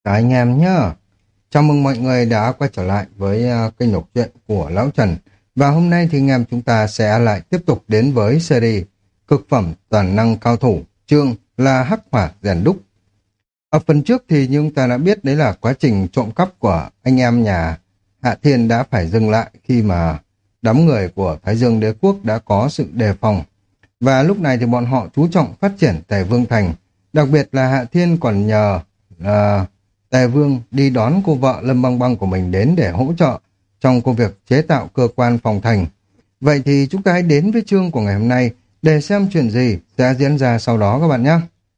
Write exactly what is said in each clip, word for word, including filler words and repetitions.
Các anh em nhá. Chào mừng mọi người đã quay trở lại với uh, kênh đọc truyện của Lão Trần. Và hôm nay thì anh em chúng ta sẽ lại tiếp tục đến với series Cực phẩm toàn năng cao thủ, chương là Hắc hỏa rèn đúc. Ở phần trước thì như chúng ta đã biết đấy là quá trình trộm cắp của anh em nhà Hạ Thiên đã phải dừng lại khi mà đám người của Thái Dương Đế Quốc đã có sự đề phòng. Và lúc này thì bọn họ chú trọng phát triển Tề Vương Thành. Đặc biệt là Hạ Thiên còn nhờ uh, Tề Vương đi đón cô vợ Lâm Băng Băng của mình đến để hỗ trợ trong công việc chế tạo cơ quan phòng thành. Vậy thì chúng ta hãy đến với chương của ngày hôm nay để xem chuyện gì sẽ diễn ra sau đó các bạn nhé.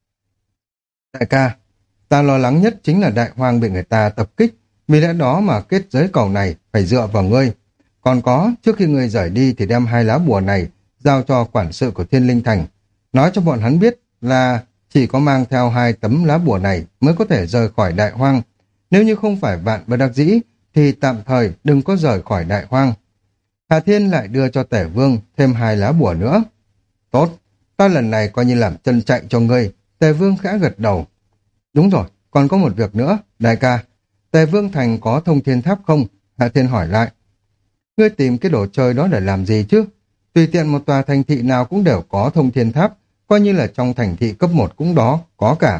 Đại ca, ta lo lắng nhất chính là Đại Hoang bị người ta tập kích, vì lẽ đó mà kết giới cầu này phải dựa vào ngươi. Còn có, trước khi ngươi rời đi thì đem hai lá bùa này giao cho quản sự của Thiên Linh Thành. Nói cho bọn hắn biết là chỉ có mang theo hai tấm lá bùa này mới có thể rời khỏi Đại Hoang. Nếu như không phải vạn bất đắc dĩ thì tạm thời đừng có rời khỏi Đại Hoang. Hà Thiên lại đưa cho Tể Vương thêm hai lá bùa nữa. Tốt, ta lần này coi như làm chân chạy cho ngươi. Tề Vương khẽ gật đầu. Đúng rồi, còn có một việc nữa, đại ca. Tề Vương Thành có thông thiên tháp không? Hà Thiên hỏi lại. Ngươi tìm cái đồ chơi đó để làm gì chứ? Tùy tiện một tòa thành thị nào cũng đều có thông thiên tháp, coi như là trong thành thị cấp một cũng đó, có cả.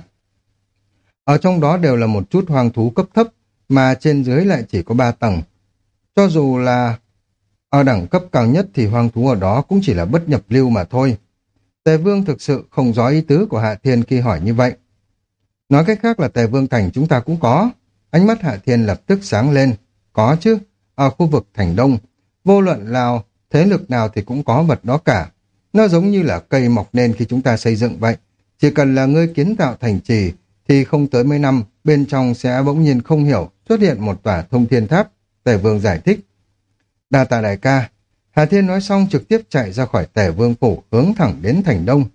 Ở trong đó đều là một chút hoang thú cấp thấp, mà trên dưới lại chỉ có ba tầng. Cho dù là ở đẳng cấp cao nhất thì hoang thú ở đó cũng chỉ là bất nhập lưu mà thôi. Tề Vương thực sự không rõ ý tứ của Hạ Thiên khi hỏi như vậy. Nói cách khác là Tề Vương Thành chúng ta cũng có. Ánh mắt Hạ Thiên lập tức sáng lên. Có chứ, ở khu vực Thành Đông, vô luận nào, thế lực nào thì cũng có vật đó cả. Nó giống như là cây mọc nên khi chúng ta xây dựng vậy. Chỉ cần là ngươi kiến tạo thành trì, thì không tới mấy năm, bên trong sẽ bỗng nhiên không hiểu xuất hiện một tòa thông thiên tháp. Tề Vương giải thích. Đa tạ đại ca. Hà Thiên nói xong trực tiếp chạy ra khỏi Tề Vương phủ hướng thẳng đến Thành Đông.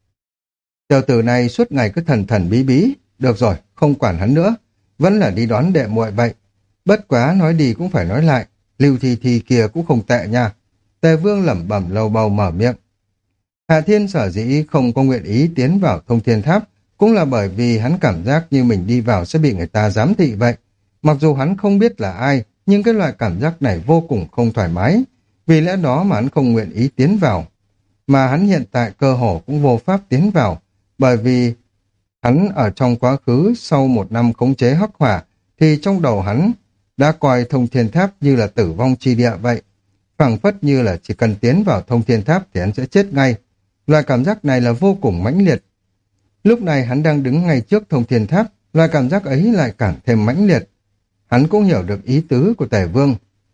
Tiểu tử này suốt ngày cứ thần thần bí bí. Được rồi, không quản hắn nữa. Vẫn là đi đón đệ muội vậy. Bất quá nói đi cũng phải nói lại. Lưu Thi Thi kia cũng không tệ nha. Tề Vương lẩm bẩm lầu bầu mở miệng. Hạ Thiên sở dĩ không có nguyện ý tiến vào thông thiên tháp cũng là bởi vì hắn cảm giác như mình đi vào sẽ bị người ta giám thị vậy. Mặc dù hắn không biết là ai, nhưng cái loại cảm giác này vô cùng không thoải mái. Vì lẽ đó mà hắn không nguyện ý tiến vào. Mà hắn hiện tại cơ hồ cũng vô pháp tiến vào, bởi vì hắn ở trong quá khứ sau một năm khống chế hắc hỏa thì trong đầu hắn đã coi thông thiên tháp như là tử vong chi địa vậy. Phảng phất như là chỉ cần tiến vào thông thiên tháp thì hắn sẽ chết ngay. Loại cảm giác này là vô cùng mãnh liệt. Lúc này hắn đang đứng ngay trước thông thiên tháp, loại cảm giác ấy lại càng thêm mãnh liệt. Hắn cũng hiểu được ý tứ của Tề Vương.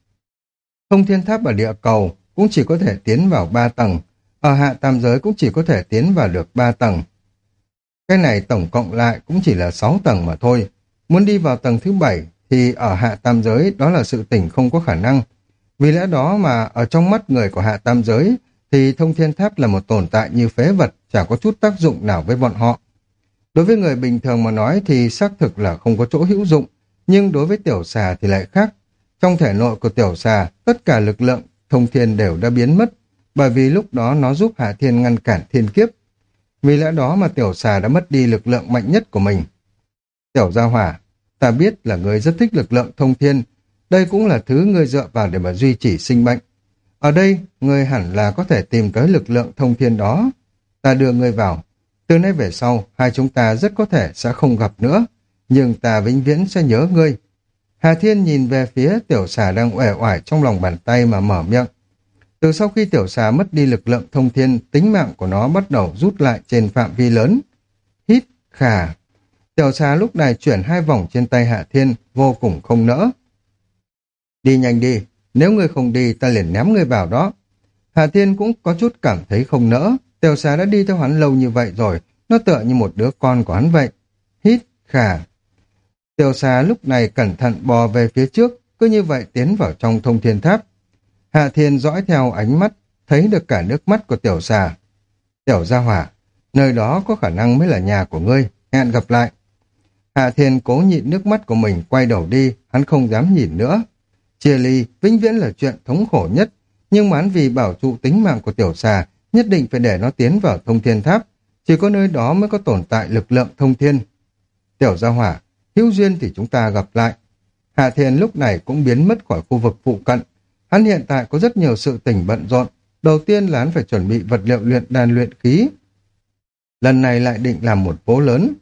Thông thiên tháp ở địa cầu cũng chỉ có thể tiến vào ba tầng, ở hạ tam giới cũng chỉ có thể tiến vào được ba tầng. Cái này tổng cộng lại cũng chỉ là sáu tầng mà thôi. Muốn đi vào tầng thứ bảy thì ở hạ tam giới đó là sự tỉnh không có khả năng. Vì lẽ đó mà ở trong mắt người của hạ tam giới thì thông thiên tháp là một tồn tại như phế vật, chả có chút tác dụng nào với bọn họ. Đối với người bình thường mà nói thì xác thực là không có chỗ hữu dụng, nhưng đối với tiểu xà thì lại khác. Trong thể nội của tiểu xà, tất cả lực lượng thông thiên đều đã biến mất, bởi vì lúc đó nó giúp Hạ Thiên ngăn cản thiên kiếp. Vì lẽ đó mà tiểu xà đã mất đi lực lượng mạnh nhất của mình. Tiểu gia hỏa, ta biết là ngươi rất thích lực lượng thông thiên, đây cũng là thứ ngươi dựa vào để mà duy trì sinh mệnh. Ở đây, ngươi hẳn là có thể tìm tới lực lượng thông thiên đó. Ta đưa ngươi vào. Từ nay về sau, hai chúng ta rất có thể sẽ không gặp nữa, nhưng ta vĩnh viễn sẽ nhớ ngươi. Hà Thiên nhìn về phía tiểu xà đang uể oải trong lòng bàn tay mà mở miệng. Từ sau khi tiểu xà mất đi lực lượng thông thiên, tính mạng của nó bắt đầu rút lại trên phạm vi lớn. Hít, khà. Tiểu xà lúc này chuyển hai vòng trên tay Hạ Thiên, vô cùng không nỡ. Đi nhanh đi, nếu ngươi không đi ta liền ném ngươi vào đó. Hạ Thiên cũng có chút cảm thấy không nỡ. Tiểu xà đã đi theo hắn lâu như vậy rồi, nó tựa như một đứa con của hắn vậy. Hít, khà. Tiểu xà lúc này cẩn thận bò về phía trước, cứ như vậy tiến vào trong thông thiên tháp. Hạ Thiên dõi theo ánh mắt, thấy được cả nước mắt của tiểu xà. Tiểu gia hỏa, nơi đó có khả năng mới là nhà của ngươi, hẹn gặp lại. Hạ Thiên cố nhịn nước mắt của mình, quay đầu đi, hắn không dám nhìn nữa. Chia ly vĩnh viễn là chuyện thống khổ nhất, nhưng mà hắn vì bảo trụ tính mạng của tiểu xà, nhất định phải để nó tiến vào thông thiên tháp. Chỉ có nơi đó mới có tồn tại lực lượng thông thiên. Tiểu gia hỏa, hữu duyên thì chúng ta gặp lại. Hạ Thiên lúc này cũng biến mất khỏi khu vực phụ cận. Hắn hiện tại có rất nhiều sự tình bận rộn. Đầu tiên là hắn phải chuẩn bị vật liệu luyện đan luyện khí. Lần này lại định làm một vố lớn.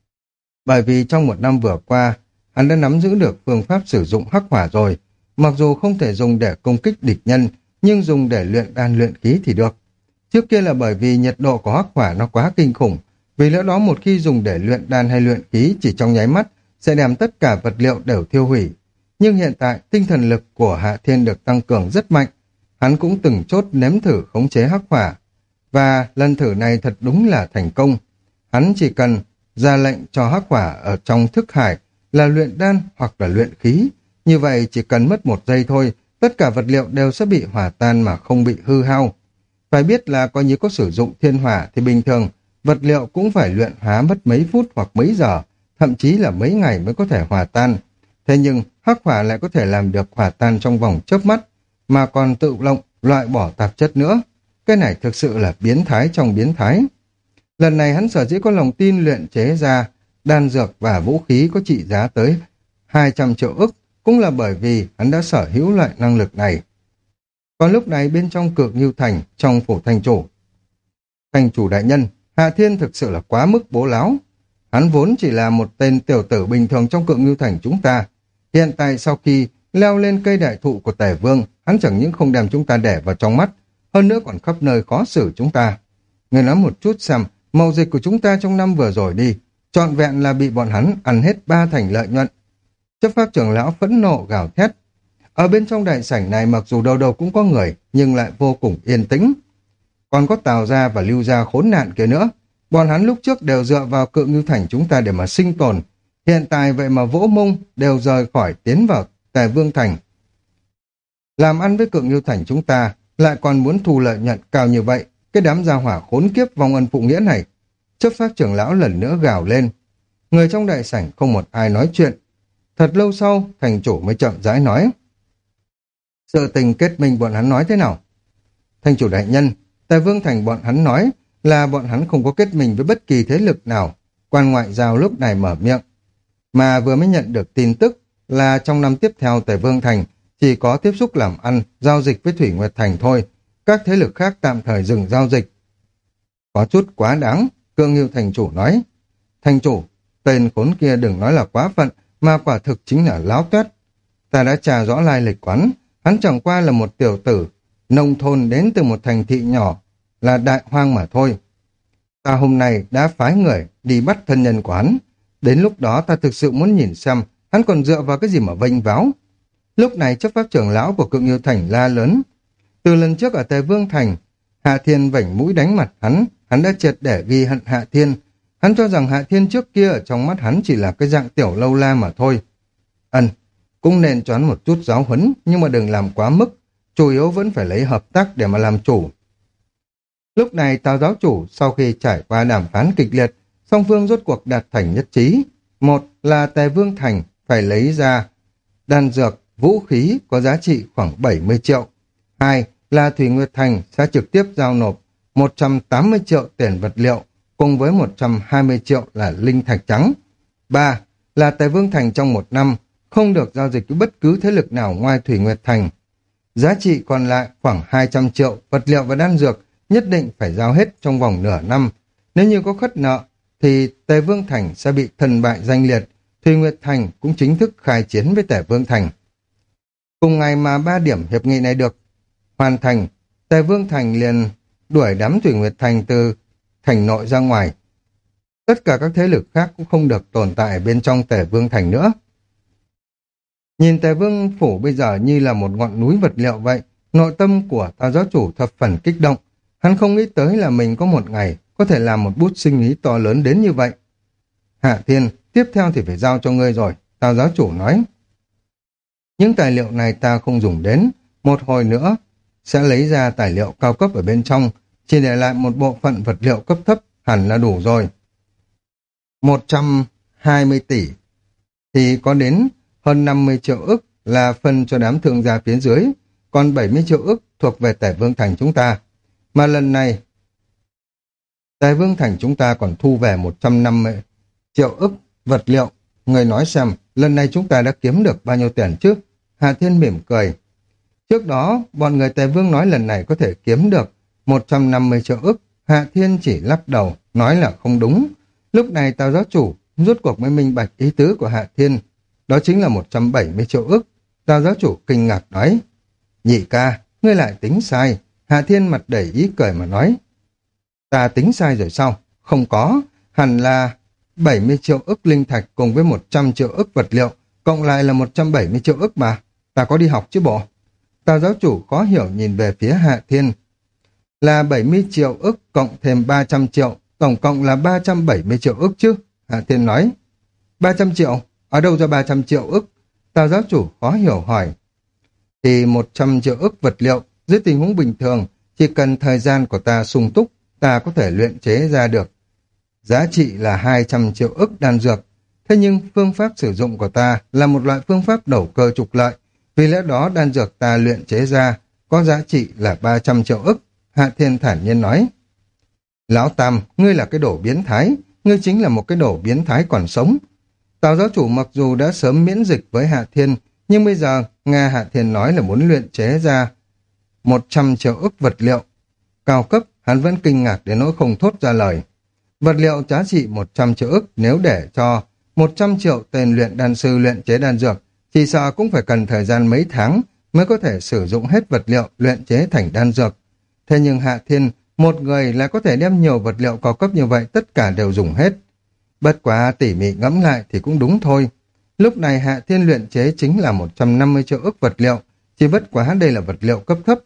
Bởi vì trong một năm vừa qua, hắn đã nắm giữ được phương pháp sử dụng hắc hỏa rồi. Mặc dù không thể dùng để công kích địch nhân, nhưng dùng để luyện đan luyện khí thì được. Trước kia là bởi vì nhiệt độ của hắc hỏa nó quá kinh khủng. Vì lẽ đó một khi dùng để luyện đan hay luyện khí chỉ trong nháy mắt sẽ đem tất cả vật liệu đều thiêu hủy. Nhưng hiện tại tinh thần lực của Hạ Thiên được tăng cường rất mạnh. Hắn cũng từng chốt nếm thử khống chế hắc hỏa. Và lần thử này thật đúng là thành công. Hắn chỉ cần ra lệnh cho hắc hỏa ở trong thức hải là luyện đan hoặc là luyện khí. Như vậy chỉ cần mất một giây thôi, tất cả vật liệu đều sẽ bị hỏa tan mà không bị hư hao. Phải biết là coi như có sử dụng thiên hỏa thì bình thường vật liệu cũng phải luyện hóa mất mấy phút hoặc mấy giờ, thậm chí là mấy ngày mới có thể hòa tan. Thế nhưng hắc hỏa lại có thể làm được hòa tan trong vòng chớp mắt, mà còn tự động loại bỏ tạp chất nữa. Cái này thực sự là biến thái trong biến thái. Lần này hắn sở dĩ có lòng tin luyện chế ra đan dược và vũ khí có trị giá tới hai trăm triệu ức, cũng là bởi vì hắn đã sở hữu loại năng lực này. Còn lúc này bên trong Cực Ngưu Thành, trong phủ thành chủ. Thành chủ đại nhân, Hạ Thiên thực sự là quá mức bố láo. Hắn vốn chỉ là một tên tiểu tử bình thường trong Cực Ngưu Thành chúng ta. Hiện tại sau khi leo lên cây đại thụ của Tề Vương, hắn chẳng những không đem chúng ta để vào trong mắt, hơn nữa còn khắp nơi khó xử chúng ta. Người nói một chút xem, mậu dịch của chúng ta trong năm vừa rồi đi, trọn vẹn là bị bọn hắn ăn hết ba thành lợi nhuận. Chấp pháp trưởng lão phẫn nộ gào thét. Ở bên trong đại sảnh này mặc dù đâu đâu cũng có người, nhưng lại vô cùng yên tĩnh. Còn có Tào gia và Lưu gia khốn nạn kia nữa. Bọn hắn lúc trước đều dựa vào Cự Ngưu Thành chúng ta để mà sinh tồn. Hiện tại vậy mà vỗ mông đều rời khỏi tiến vào Tề Vương Thành. Làm ăn với Cự Ngưu Thành chúng ta lại còn muốn thu lợi nhuận cao như vậy. Cái đám gia hỏa khốn kiếp vong ân phụ nghĩa này. Chấp pháp trưởng lão lần nữa gào lên. Người trong đại sảnh không một ai nói chuyện. Thật lâu sau, thành chủ mới chậm rãi nói. Sự tình kết minh bọn hắn nói thế nào? Thành chủ đại nhân, Tề Vương Thành bọn hắn nói là bọn hắn không có kết minh với bất kỳ thế lực nào. Quan ngoại giao lúc này mở miệng. Mà vừa mới nhận được tin tức là trong năm tiếp theo Tề Vương Thành chỉ có tiếp xúc làm ăn, giao dịch với Thủy Nguyệt Thành thôi. Các thế lực khác tạm thời dừng giao dịch. Có chút quá đáng, Cương Ngưu thành chủ nói. Thành chủ, tên khốn kia đừng nói là quá phận, mà quả thực chính là láo tuét. Ta đã tra rõ lai lịch quán, hắn chẳng qua là một tiểu tử, nông thôn đến từ một thành thị nhỏ, là đại hoang mà thôi. Ta hôm nay đã phái người đi bắt thân nhân của hắn. Đến lúc đó ta thực sự muốn nhìn xem hắn còn dựa vào cái gì mà vênh váo. Lúc này chấp pháp trưởng lão của Cự Ngưu Thành la lớn. Từ lần trước ở Tề Vương Thành, Hạ Thiên vảnh mũi đánh mặt hắn, hắn đã triệt để ghi hận Hạ Thiên. Hắn cho rằng Hạ Thiên trước kia ở trong mắt hắn chỉ là cái dạng tiểu lâu la mà thôi. Ân, cũng nên cho hắn một chút giáo huấn, nhưng mà đừng làm quá mức, chủ yếu vẫn phải lấy hợp tác để mà làm chủ. Lúc này Tào giáo chủ sau khi trải qua đàm phán kịch liệt, song phương rốt cuộc đạt thành nhất trí. Một là Tề Vương Thành phải lấy ra đan dược, vũ khí có giá trị khoảng bảy mươi triệu. Hai là Thủy Nguyệt Thành sẽ trực tiếp giao nộp một trăm tám mươi triệu tiền vật liệu cùng với một trăm hai mươi triệu là linh thạch trắng. Ba là Tề Vương Thành trong một năm không được giao dịch với bất cứ thế lực nào ngoài Thủy Nguyệt Thành. Giá trị còn lại khoảng hai trăm triệu vật liệu và đan dược nhất định phải giao hết trong vòng nửa năm. Nếu như có khất nợ thì Tề Vương Thành sẽ bị thân bại danh liệt. Thủy Nguyệt Thành cũng chính thức khai chiến với Tề Vương Thành. Cùng ngày mà ba điểm hiệp nghị này được hoàn thành, Tề Vương Thành liền đuổi đám Thủy Nguyệt Thành từ thành nội ra ngoài. Tất cả các thế lực khác cũng không được tồn tại bên trong Tề Vương Thành nữa. Nhìn Tề Vương Phủ bây giờ như là một ngọn núi vật liệu vậy, nội tâm của Tào giáo chủ thập phần kích động. Hắn không nghĩ tới là mình có một ngày có thể làm một bút sinh ý to lớn đến như vậy. Hạ Thiên, tiếp theo thì phải giao cho ngươi rồi, Tào giáo chủ nói. Những tài liệu này ta không dùng đến, một hồi nữa sẽ lấy ra tài liệu cao cấp ở bên trong, chỉ để lại một bộ phận vật liệu cấp thấp hẳn là đủ rồi. một trăm hai mươi tỷ thì có đến hơn năm mươi triệu ức là phân cho đám thương gia phía dưới, còn bảy mươi triệu ức thuộc về Tề Vương Thành chúng ta. Mà lần này Tề Vương Thành chúng ta còn thu về một trăm năm mươi triệu ức vật liệu, người nói xem, lần này chúng ta đã kiếm được bao nhiêu tiền chứ? Hạ Thiên mỉm cười. Trước đó, bọn người Tề Vương nói lần này có thể kiếm được một trăm năm mươi triệu ức. Hạ Thiên chỉ lắc đầu, nói là không đúng. Lúc này Tào giáo chủ rốt cuộc mới minh bạch ý tứ của Hạ Thiên. Đó chính là một trăm bảy mươi triệu ức. Tào giáo chủ kinh ngạc nói, nhị ca, ngươi lại tính sai. Hạ Thiên mặt đầy ý cười mà nói, ta tính sai rồi sao? Không có, hẳn là bảy mươi triệu ức linh thạch cùng với một trăm triệu ức vật liệu, cộng lại là một trăm bảy mươi triệu ức mà. Ta có đi học chứ bộ? Tào giáo chủ khó hiểu nhìn về phía Hạ Thiên. Là bảy mươi triệu ức cộng thêm ba trăm triệu, tổng cộng là ba trăm bảy mươi triệu ức chứ? Hạ Thiên nói. ba trăm triệu? Ở đâu ra ba trăm triệu ức? Tào giáo chủ khó hiểu hỏi. Thì một trăm triệu ức vật liệu, dưới tình huống bình thường, chỉ cần thời gian của ta sung túc, ta có thể luyện chế ra được. Giá trị là hai trăm triệu ức đan dược. Thế nhưng phương pháp sử dụng của ta là một loại phương pháp đầu cơ trục lợi. Vì lẽ đó đan dược ta luyện chế ra có giá trị là ba trăm triệu ức. Hạ Thiên thản nhiên nói. Lão Tam, ngươi là cái đồ biến thái. Ngươi chính là một cái đồ biến thái còn sống. Tào giáo chủ mặc dù đã sớm miễn dịch với Hạ Thiên, nhưng bây giờ nghe Hạ Thiên nói là muốn luyện chế ra một trăm triệu ức vật liệu cao cấp, hắn vẫn kinh ngạc đến nỗi không thốt ra lời. Vật liệu giá trị một trăm triệu ức nếu để cho một trăm triệu tên luyện đan sư luyện chế đan dược, chỉ sợ cũng phải cần thời gian mấy tháng mới có thể sử dụng hết vật liệu luyện chế thành đan dược. Thế nhưng Hạ Thiên, một người lại có thể đem nhiều vật liệu cao cấp như vậy tất cả đều dùng hết. Bất quá tỉ mỉ ngẫm lại thì cũng đúng thôi. Lúc này Hạ Thiên luyện chế chính là một trăm năm mươi triệu ức vật liệu, chỉ bất quá đây là vật liệu cấp thấp.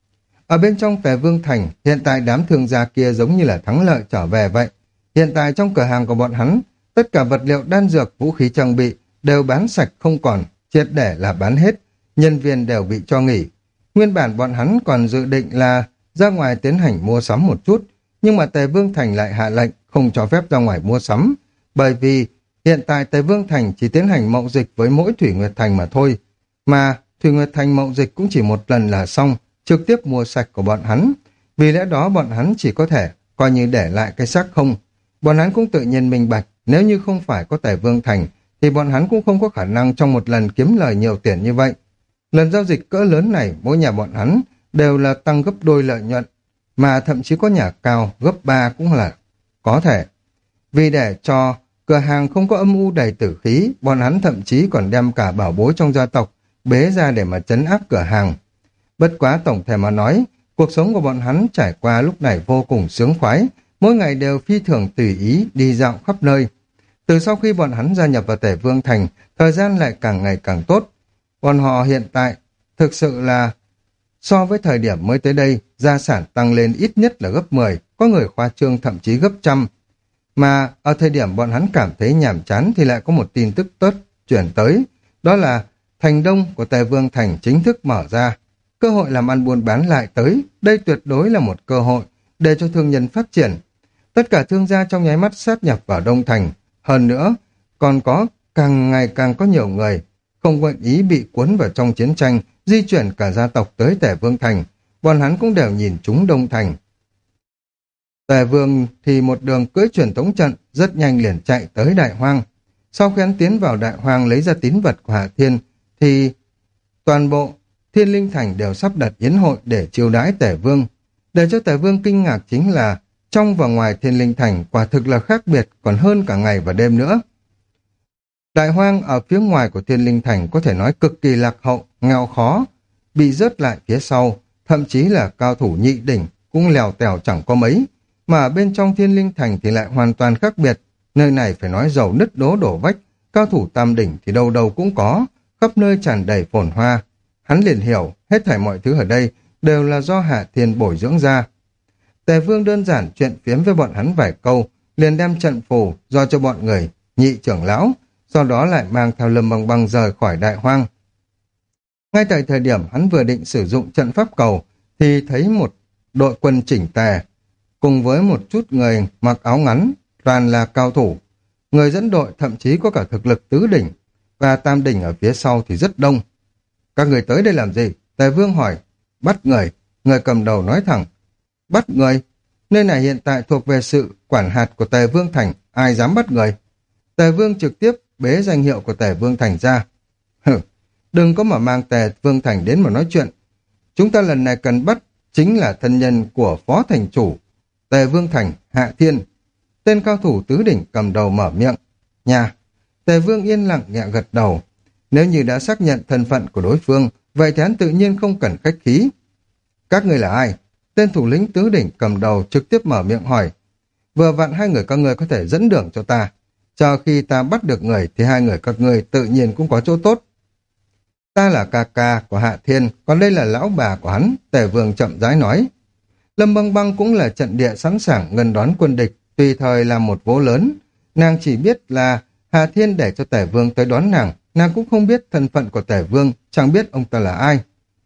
Ở bên trong Tề Vương Thành, hiện tại đám thương gia kia giống như là thắng lợi trở về vậy. Hiện tại trong cửa hàng của bọn hắn, tất cả vật liệu đan dược, vũ khí trang bị đều bán sạch không còn, triệt để là bán hết, nhân viên đều bị cho nghỉ. Nguyên bản bọn hắn còn dự định là ra ngoài tiến hành mua sắm một chút, nhưng mà Tề Vương Thành lại hạ lệnh không cho phép ra ngoài mua sắm, bởi vì hiện tại Tề Vương Thành chỉ tiến hành mậu dịch với mỗi Thủy Nguyệt Thành mà thôi, mà Thủy Nguyệt Thành mậu dịch cũng chỉ một lần là xong, trực tiếp mua sạch của bọn hắn. Vì lẽ đó bọn hắn chỉ có thể coi như để lại cái xác không. Bọn hắn cũng tự nhiên minh bạch, nếu như không phải có Tề Vương Thành, thì bọn hắn cũng không có khả năng trong một lần kiếm lời nhiều tiền như vậy. Lần giao dịch cỡ lớn này, mỗi nhà bọn hắn đều là tăng gấp đôi lợi nhuận, mà thậm chí có nhà cao gấp ba cũng là có thể. Vì để cho cửa hàng không có âm u đầy tử khí, bọn hắn thậm chí còn đem cả bảo bối trong gia tộc bế ra để mà trấn áp cửa hàng. Bất quá tổng thể mà nói, cuộc sống của bọn hắn trải qua lúc này vô cùng sướng khoái, mỗi ngày đều phi thường tùy ý đi dạo khắp nơi. Từ sau khi bọn hắn gia nhập vào Tề Vương Thành, thời gian lại càng ngày càng tốt. Bọn họ hiện tại thực sự là so với thời điểm mới tới đây, gia sản tăng lên ít nhất là gấp mười, có người khoa trương thậm chí gấp trăm. Mà ở thời điểm bọn hắn cảm thấy nhàm chán thì lại có một tin tức tốt chuyển tới, đó là thành đông của Tề Vương Thành chính thức mở ra. Cơ hội làm ăn buôn bán lại tới, đây tuyệt đối là một cơ hội để cho thương nhân phát triển. Tất cả thương gia trong nháy mắt sát nhập vào Đông Thành. Hơn nữa, còn có càng ngày càng có nhiều người không nguyện ý bị cuốn vào trong chiến tranh, di chuyển cả gia tộc tới Tề Vương Thành. Bọn hắn cũng đều nhìn chúng Đông Thành. Tề Vương thì một đường cưỡi truyền tống trận, rất nhanh liền chạy tới Đại Hoang. Sau khi hắn tiến vào Đại Hoang lấy ra tín vật của Hạ Thiên, thì toàn bộ Thiên Linh Thành đều sắp đặt yến hội để chiêu đãi Tề Vương. Để cho Tề Vương kinh ngạc chính là trong và ngoài Thiên Linh Thành quả thực là khác biệt, còn hơn cả ngày và đêm nữa. Đại Hoang ở phía ngoài của Thiên Linh Thành có thể nói cực kỳ lạc hậu, nghèo khó, bị rớt lại phía sau, thậm chí là cao thủ nhị đỉnh cũng lèo tèo chẳng có mấy. Mà ở bên trong Thiên Linh Thành thì lại hoàn toàn khác biệt, nơi này phải nói giàu nứt đố đổ vách, cao thủ tam đỉnh thì đâu đâu cũng có, khắp nơi tràn đầy phồn hoa. Hắn liền hiểu, hết thảy mọi thứ ở đây đều là do Hạ Thiên bồi dưỡng ra. Tề Vương đơn giản chuyện phiếm với bọn hắn vài câu, liền đem trận phù do cho bọn người nhị trưởng lão, sau đó lại mang theo Lâm Băng Băng rời khỏi Đại Hoang. Ngay tại thời điểm hắn vừa định sử dụng trận pháp cầu, thì thấy một đội quân chỉnh tề, cùng với một chút người mặc áo ngắn, toàn là cao thủ. Người dẫn đội thậm chí có cả thực lực tứ đỉnh, và tam đỉnh ở phía sau thì rất đông. Các người tới đây làm gì? Tề Vương hỏi. Bắt người. Người cầm đầu nói thẳng. Bắt người? Nơi này hiện tại thuộc về sự quản hạt của Tề Vương Thành, ai dám bắt người? Tề Vương trực tiếp bế danh hiệu của Tề Vương Thành ra. Hừ, đừng có mà mang Tề Vương Thành đến mà nói chuyện. Chúng ta lần này cần bắt chính là thân nhân của phó thành chủ Tề Vương Thành, Hạ Thiên. Tên cao thủ tứ đỉnh cầm đầu mở miệng. Nhà, Tề Vương yên lặng nhẹ gật đầu. Nếu như đã xác nhận thân phận của đối phương, vậy thì hắn tự nhiên không cần khách khí. Các ngươi là ai? Tên thủ lĩnh tứ đỉnh cầm đầu trực tiếp mở miệng hỏi. Vừa vặn hai người các ngươi có thể dẫn đường cho ta. Chờ khi ta bắt được người thì hai người các ngươi tự nhiên cũng có chỗ tốt. Ta là ca ca của Hạ Thiên, còn đây là lão bà của hắn, Tề Vương chậm rãi nói. Lâm Băng Băng cũng là trận địa sẵn sàng ngăn đón quân địch, tùy thời làm một vố lớn. Nàng chỉ biết là Hạ Thiên để cho Tề Vương tới đón nàng, nàng cũng không biết thân phận của Tề Vương, chẳng biết ông ta là ai.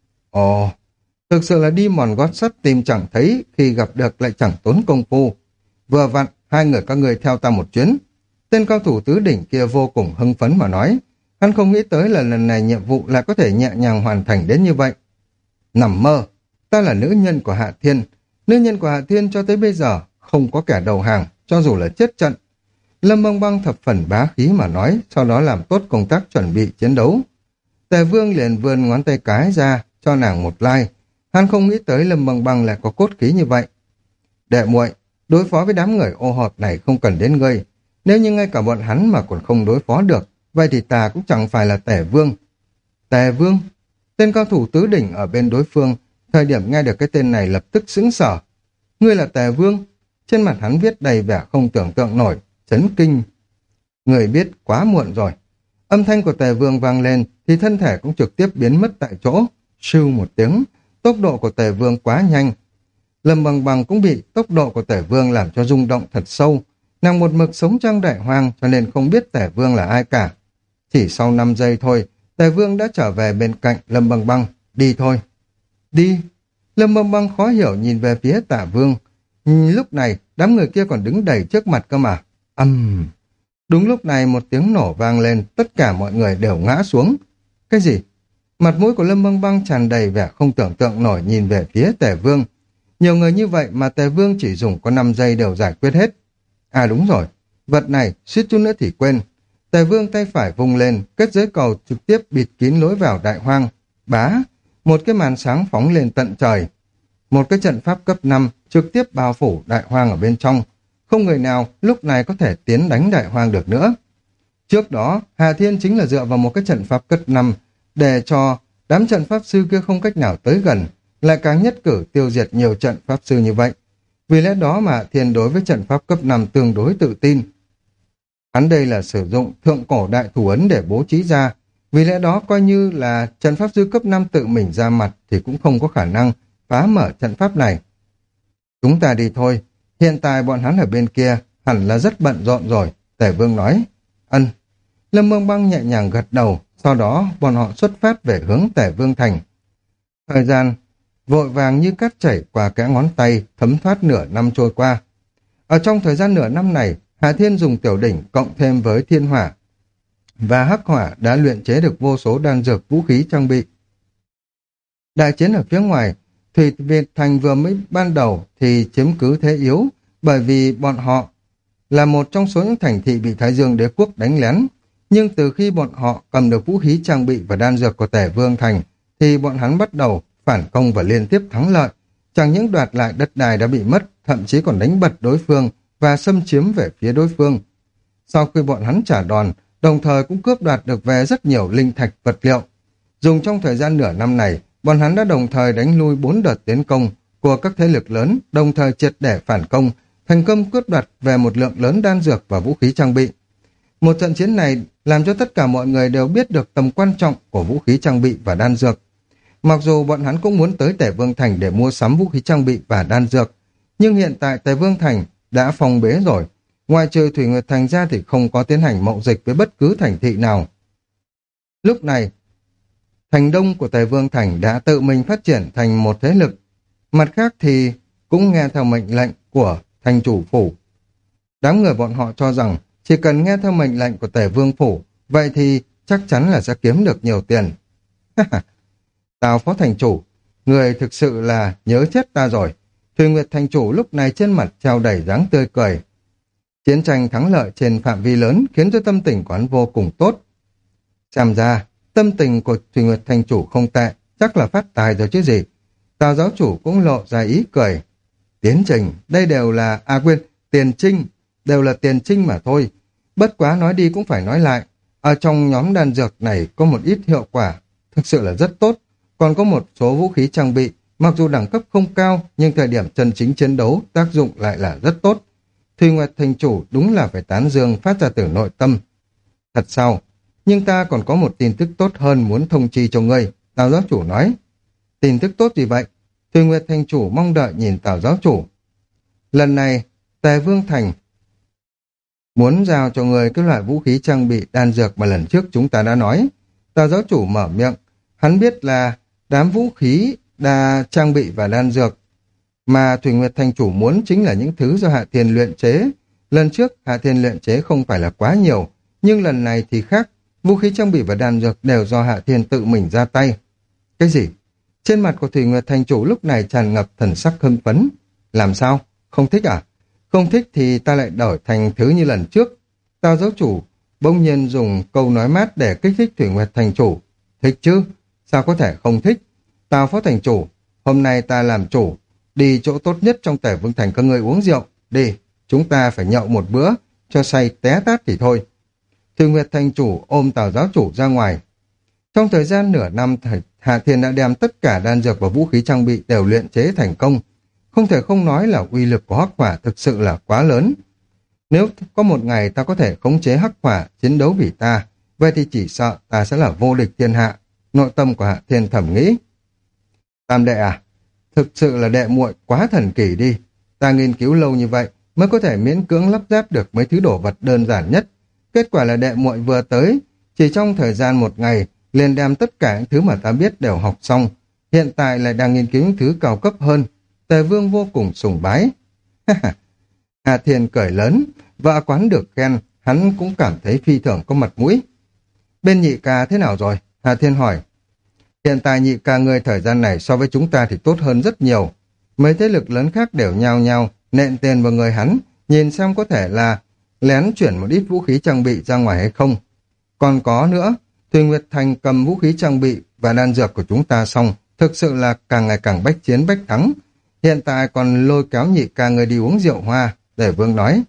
Ồ, thực sự là đi mòn gót sắt tìm chẳng thấy, khi gặp được lại chẳng tốn công phu. Vừa vặn, hai người các người theo ta một chuyến. Tên cao thủ tứ đỉnh kia vô cùng hưng phấn mà nói. Hắn không nghĩ tới là lần này nhiệm vụ lại có thể nhẹ nhàng hoàn thành đến như vậy. Nằm mơ, ta là nữ nhân của Hạ Thiên. Nữ nhân của Hạ Thiên cho tới bây giờ không có kẻ đầu hàng, cho dù là chết trận. Lâm Băng Băng thập phần bá khí mà nói, sau đó làm tốt công tác chuẩn bị chiến đấu. Tề Vương liền vươn ngón tay cái ra, cho nàng một like. Hắn không nghĩ tới Lâm Băng Băng lại có cốt khí như vậy. Đệ muội, đối phó với đám người ô hợp này không cần đến ngươi. Nếu như ngay cả bọn hắn mà còn không đối phó được, vậy thì ta cũng chẳng phải là Tề Vương. Tề Vương? Tên cao thủ tứ đỉnh ở bên đối phương, thời điểm nghe được cái tên này lập tức sững sờ. Ngươi là Tề Vương? Trên mặt hắn viết đầy vẻ không tưởng tượng nổi, chấn kinh. Người biết quá muộn rồi. Âm thanh của Tề Vương vang lên thì thân thể cũng trực tiếp biến mất tại chỗ. Sưu một tiếng, tốc độ của Tề Vương quá nhanh. Lâm Băng Băng cũng bị tốc độ của Tề Vương làm cho rung động thật sâu. Nàng một mực sống trong đại hoang cho nên không biết Tề Vương là ai cả. Chỉ sau năm giây thôi, Tề Vương đã trở về bên cạnh Lâm Băng Băng. Đi thôi. Đi. Lâm Băng Băng khó hiểu nhìn về phía Tả Vương. Lúc này, đám người kia còn đứng đầy trước mặt cơ mà. Âm... Uhm. Đúng lúc này một tiếng nổ vang lên, tất cả mọi người đều ngã xuống. Cái gì? Mặt mũi của Lâm Băng Băng tràn đầy vẻ không tưởng tượng nổi nhìn về phía Tề Vương. Nhiều người như vậy mà Tề Vương chỉ dùng có năm giây đều giải quyết hết. À đúng rồi, vật này suýt chút nữa thì quên. Tề Vương tay phải vung lên, kết giới cầu trực tiếp bịt kín lối vào đại hoang. Bá, một cái màn sáng phóng lên tận trời. Một cái trận pháp cấp năm trực tiếp bao phủ đại hoang ở bên trong. Không người nào lúc này có thể tiến đánh đại hoang được nữa. Trước đó, Hà Thiên chính là dựa vào một cái trận pháp cấp năm để cho đám trận pháp sư kia không cách nào tới gần, lại càng nhất cử tiêu diệt nhiều trận pháp sư như vậy. Vì lẽ đó mà Thiên đối với trận pháp cấp năm tương đối tự tin. Hắn đây là sử dụng thượng cổ đại thủ ấn để bố trí ra, vì lẽ đó coi như là trận pháp sư cấp năm tự mình ra mặt thì cũng không có khả năng phá mở trận pháp này. Chúng ta đi thôi, hiện tại bọn hắn ở bên kia hẳn là rất bận rộn rồi, Tề Vương nói. Ân. Lâm Băng Băng nhẹ nhàng gật đầu, sau đó bọn họ xuất phát về hướng Tề Vương Thành. Thời gian vội vàng như cát chảy qua kẽ ngón tay, thấm thoát nửa năm trôi qua. Ở trong thời gian nửa năm này, Hạ Thiên dùng tiểu đỉnh cộng thêm với thiên hỏa và hắc hỏa đã luyện chế được vô số đan dược vũ khí trang bị. Đại chiến ở phía ngoài, Thủy Việt Thành vừa mới ban đầu thì chiếm cứ thế yếu, bởi vì bọn họ là một trong số những thành thị bị Thái Dương Đế quốc đánh lén. Nhưng từ khi bọn họ cầm được vũ khí trang bị và đan dược của Tề Vương Thành, thì bọn hắn bắt đầu phản công và liên tiếp thắng lợi. Chẳng những đoạt lại đất đai đã bị mất, thậm chí còn đánh bật đối phương và xâm chiếm về phía đối phương. Sau khi bọn hắn trả đòn, đồng thời cũng cướp đoạt được về rất nhiều linh thạch vật liệu. Dùng trong thời gian nửa năm này, bọn hắn đã đồng thời đánh lui bốn đợt tiến công của các thế lực lớn, đồng thời triệt để phản công, thành công cướp đoạt về một lượng lớn đan dược và vũ khí trang bị. Một trận chiến này làm cho tất cả mọi người đều biết được tầm quan trọng của vũ khí trang bị và đan dược. Mặc dù bọn hắn cũng muốn tới Tề Vương Thành để mua sắm vũ khí trang bị và đan dược, nhưng hiện tại Tề Vương Thành đã phong bế rồi. Ngoài trừ Thủy Nguyệt Thành ra thì không có tiến hành mậu dịch với bất cứ thành thị nào. Lúc này, thành đông của Tề Vương Thành đã tự mình phát triển thành một thế lực. Mặt khác thì cũng nghe theo mệnh lệnh của thành chủ phủ. Đám người bọn họ cho rằng chỉ cần nghe theo mệnh lệnh của Tề Vương Phủ, vậy thì chắc chắn là sẽ kiếm được nhiều tiền. Tào phó thành chủ, người thực sự là nhớ chết ta rồi. Thùy Nguyệt thành chủ lúc này trên mặt treo đầy dáng tươi cười. Chiến tranh thắng lợi trên phạm vi lớn khiến cho tâm tình của hắn vô cùng tốt. Xem ra, tâm tình của Thủy Nguyệt Thành chủ không tệ, chắc là phát tài rồi chứ gì. Tào giáo chủ cũng lộ ra ý cười. Tiến trình, đây đều là, à quên, tiền trinh, đều là tiền trinh mà thôi. Bất quá nói đi cũng phải nói lại, ở trong nhóm đan dược này có một ít hiệu quả, thực sự là rất tốt. Còn có một số vũ khí trang bị, mặc dù đẳng cấp không cao, nhưng thời điểm chân chính chiến đấu tác dụng lại là rất tốt. Thùy Nguyệt Thành chủ đúng là phải tán dương phát ra từ nội tâm. Thật sao? Nhưng ta còn có một tin tức tốt hơn muốn thông chi cho ngươi, Tào giáo chủ nói. Tin tức tốt gì vậy? Thùy Nguyệt Thành chủ mong đợi nhìn Tào giáo chủ. Lần này, Tề Vương Thành muốn giao cho người cái loại vũ khí trang bị đan dược mà lần trước chúng ta đã nói. Tào giáo chủ mở miệng, hắn biết là đám vũ khí đa trang bị và đan dược mà Thủy Nguyệt Thành chủ muốn chính là những thứ do Hạ Thiên luyện chế. Lần trước Hạ Thiên luyện chế không phải là quá nhiều, nhưng lần này thì khác, vũ khí trang bị và đan dược đều do Hạ Thiên tự mình ra tay. Cái gì? Trên mặt của Thủy Nguyệt Thành chủ lúc này tràn ngập thần sắc hưng phấn. Làm sao? Không thích à? Không thích thì ta lại đổi thành thứ như lần trước. Tào giáo chủ bỗng nhiên dùng câu nói mát để kích thích Thủy Nguyệt Thành chủ. Thích chứ? Sao có thể không thích? Tào phó thành chủ, hôm nay ta làm chủ, đi chỗ tốt nhất trong Tề Vương Thành các ngươi uống rượu. Đi, chúng ta phải nhậu một bữa, cho say té tát thì thôi. Thủy Nguyệt Thành chủ ôm Tào giáo chủ ra ngoài. Trong thời gian nửa năm, Hạ Thiên đã đem tất cả đan dược và vũ khí trang bị đều luyện chế thành công. Không thể không nói là uy lực của hắc hỏa thực sự là quá lớn. Nếu có một ngày ta có thể khống chế hắc hỏa chiến đấu vì ta, vậy thì chỉ sợ ta sẽ là vô địch thiên hạ. Nội tâm của Hạ Thiên thầm nghĩ. Tam đệ à, thực sự là đệ muội quá thần kỳ đi. Ta nghiên cứu lâu như vậy mới có thể miễn cưỡng lắp ráp được mấy thứ đồ vật đơn giản nhất. Kết quả là đệ muội vừa tới, chỉ trong thời gian một ngày liền đem tất cả những thứ mà ta biết đều học xong. Hiện tại lại đang nghiên cứu những thứ cao cấp hơn. Tề Vương vô cùng sùng bái. Hà Thiên cười lớn, vợ quán được khen, hắn cũng cảm thấy phi thường có mặt mũi. Bên nhị ca thế nào rồi? Hà Thiên hỏi. Hiện tại nhị ca ngươi thời gian này so với chúng ta thì tốt hơn rất nhiều. Mấy thế lực lớn khác đều nhao nhao nện tiền vào người hắn, nhìn xem có thể là lén chuyển một ít vũ khí trang bị ra ngoài hay không. Còn có nữa, Thùy Nguyệt Thành cầm vũ khí trang bị và đan dược của chúng ta xong, thực sự là càng ngày càng bách chiến bách thắng. Hiện tại còn lôi kéo nhị ca người đi uống rượu hoa, Tề Vương nói.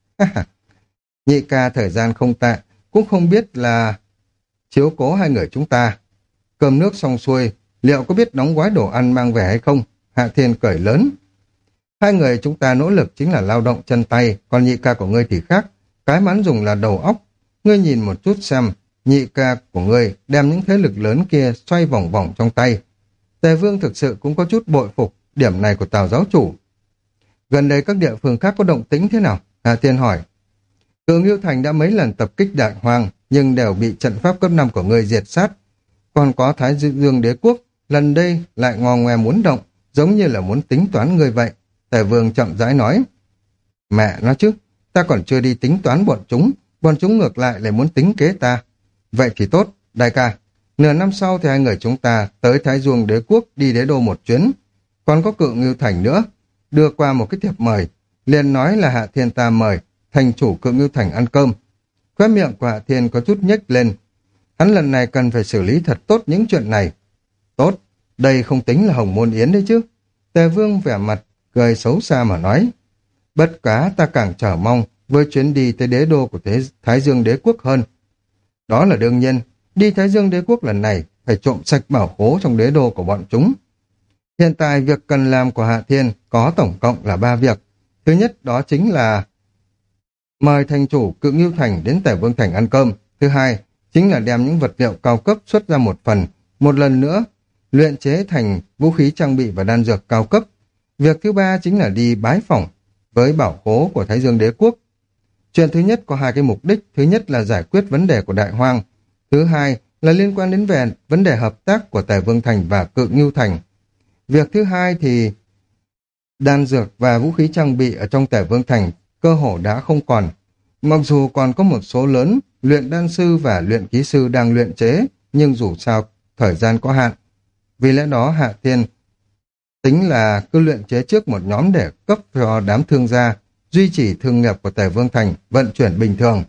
Nhị ca thời gian không tệ, cũng không biết là chiếu cố hai người chúng ta. Cơm nước xong xuôi, liệu có biết đóng gói đồ ăn mang về hay không? Hạ Thiên cười lớn. Hai người chúng ta nỗ lực chính là lao động chân tay, còn nhị ca của ngươi thì khác. Cái mắn dùng là đầu óc. Ngươi nhìn một chút xem, nhị ca của ngươi đem những thế lực lớn kia xoay vòng vòng trong tay. Tề Vương thực sự cũng có chút bội phục điểm này của Tào giáo chủ. Gần đây các địa phương khác có động tĩnh thế nào? Hạ Thiên hỏi. Cự Ngưu Thành đã mấy lần tập kích Đại Hoang, nhưng đều bị trận pháp cấp năm của ngươi diệt sát. Còn có Thái Dương Đế Quốc, lần đây lại ngò ngoe muốn động, giống như là muốn tính toán ngươi vậy. Tề Vương chậm rãi nói. Mẹ nó chứ, ta còn chưa đi tính toán bọn chúng, bọn chúng ngược lại lại muốn tính kế ta. Vậy thì tốt, đại ca, nửa năm sau thì hai người chúng ta tới Thái Dương Đế Quốc đi đế đô một chuyến. Còn có Cự Ngưu Thành nữa, đưa qua một cái thiệp mời, liền nói là Hạ Thiên ta mời thành chủ Cự Ngưu Thành ăn cơm. Khóe miệng của Hạ Thiên có chút nhếch lên. Hắn lần này cần phải xử lý thật tốt những chuyện này. Tốt, đây không tính là hồng môn yến đấy chứ. Tề Vương vẻ mặt cười xấu xa mà nói. Bất quá ta càng chờ mong với chuyến đi tới đế đô của thế Thái Dương Đế Quốc hơn. Đó là đương nhiên, đi Thái Dương Đế Quốc lần này phải trộm sạch bảo khố trong đế đô của bọn chúng. Hiện tại việc cần làm của Hạ Thiên có tổng cộng là ba việc. Thứ nhất đó chính là mời thành chủ Cự Ngưu Thành đến Tề Vương Thành ăn cơm. Thứ hai chính là đem những vật liệu cao cấp xuất ra một phần, một lần nữa luyện chế thành vũ khí trang bị và đan dược cao cấp. Việc thứ ba chính là đi bái phỏng với bảo khố của Thái Dương Đế Quốc. Chuyện thứ nhất có hai cái mục đích. Thứ nhất là giải quyết vấn đề của Đại Hoang. Thứ hai là liên quan đến về vấn đề hợp tác của Tề Vương Thành và Cự Ngưu Thành. Việc thứ hai thì đan dược và vũ khí trang bị ở trong Tề Vương Thành cơ hồ đã không còn. Mặc dù còn có một số lớn luyện đan sư và luyện khí sư đang luyện chế, nhưng dù sao thời gian có hạn. Vì lẽ đó Hạ Thiên tính là cứ luyện chế trước một nhóm để cấp cho đám thương gia, duy trì thương nghiệp của Tề Vương Thành vận chuyển bình thường.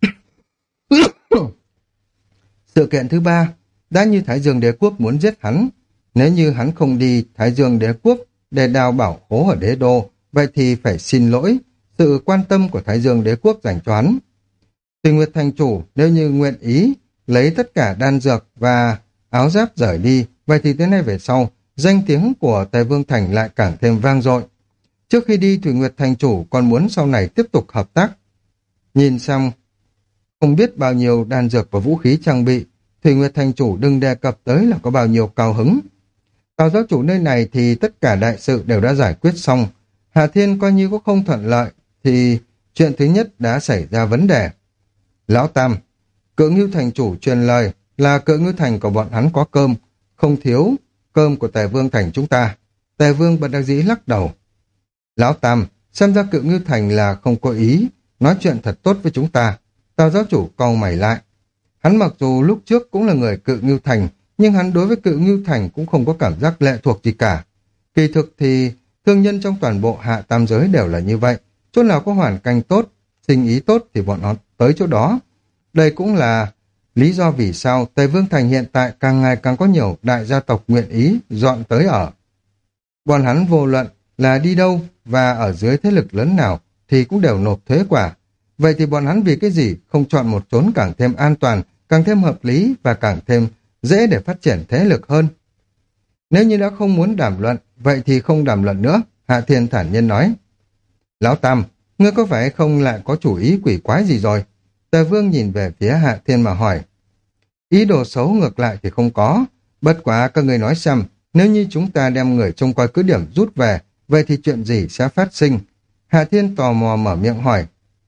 Sự kiện thứ ba, đã như Thái Dương Đế Quốc muốn giết hắn, nếu như hắn không đi Thái Dương Đế Quốc để đào bảo khố ở đế đô, vậy thì phải xin lỗi sự quan tâm của Thái Dương Đế Quốc dành cho hắn. Thủy Nguyệt Thành chủ nếu như nguyện ý lấy tất cả đan dược và áo giáp rời đi, vậy thì tới nay về sau, danh tiếng của Tề Vương Thành lại càng thêm vang dội. Trước khi đi, Thủy Nguyệt Thành chủ còn muốn sau này tiếp tục hợp tác. Nhìn xem không biết bao nhiêu đan dược và vũ khí trang bị, Thủy Nguyệt Thành chủ đừng đề cập tới là có bao nhiêu cao hứng. Tào giáo chủ nơi này thì tất cả đại sự đều đã giải quyết xong. Hà Thiên coi như có không thuận lợi, thì chuyện thứ nhất đã xảy ra vấn đề. Lão Tam, Cự Ngưu Thành chủ truyền lời là Cự Ngưu Thành của bọn hắn có cơm, không thiếu cơm của Tề Vương Thành chúng ta. Tề Vương bất đắc dĩ lắc đầu. Lão Tam, xem ra Cự Ngưu Thành là không có ý nói chuyện thật tốt với chúng ta. Tào giáo chủ cau mày lại. Hắn mặc dù lúc trước cũng là người Cự Ngưu Thành, nhưng hắn đối với Cự Ngưu Thành cũng không có cảm giác lệ thuộc gì cả. Kỳ thực thì thương nhân trong toàn bộ hạ tam giới đều là như vậy. Chỗ nào có hoàn cảnh tốt, sinh ý tốt thì bọn họ tới chỗ đó. Đây cũng là lý do vì sao Tề Vương Thành hiện tại càng ngày càng có nhiều đại gia tộc nguyện ý dọn tới ở. Bọn hắn vô luận là đi đâu và ở dưới thế lực lớn nào thì cũng đều nộp thuế quả. Vậy thì bọn hắn vì cái gì không chọn một chốn càng thêm an toàn, càng thêm hợp lý và càng thêm dễ để phát triển thế lực hơn? Nếu như đã không muốn đàm luận, vậy thì không đàm luận nữa, Hạ Thiên thản nhiên nói. Lão Tam, ngươi có phải không lại có chủ ý quỷ quái gì rồi? Tề Vương nhìn về phía Hạ Thiên mà hỏi. Ý đồ xấu ngược lại thì không có. Bất quá các ngươi nói xem, nếu như chúng ta đem người trông coi cứ điểm rút về, vậy thì chuyện gì sẽ phát sinh? Hạ Thiên tò mò mở miệng hỏi.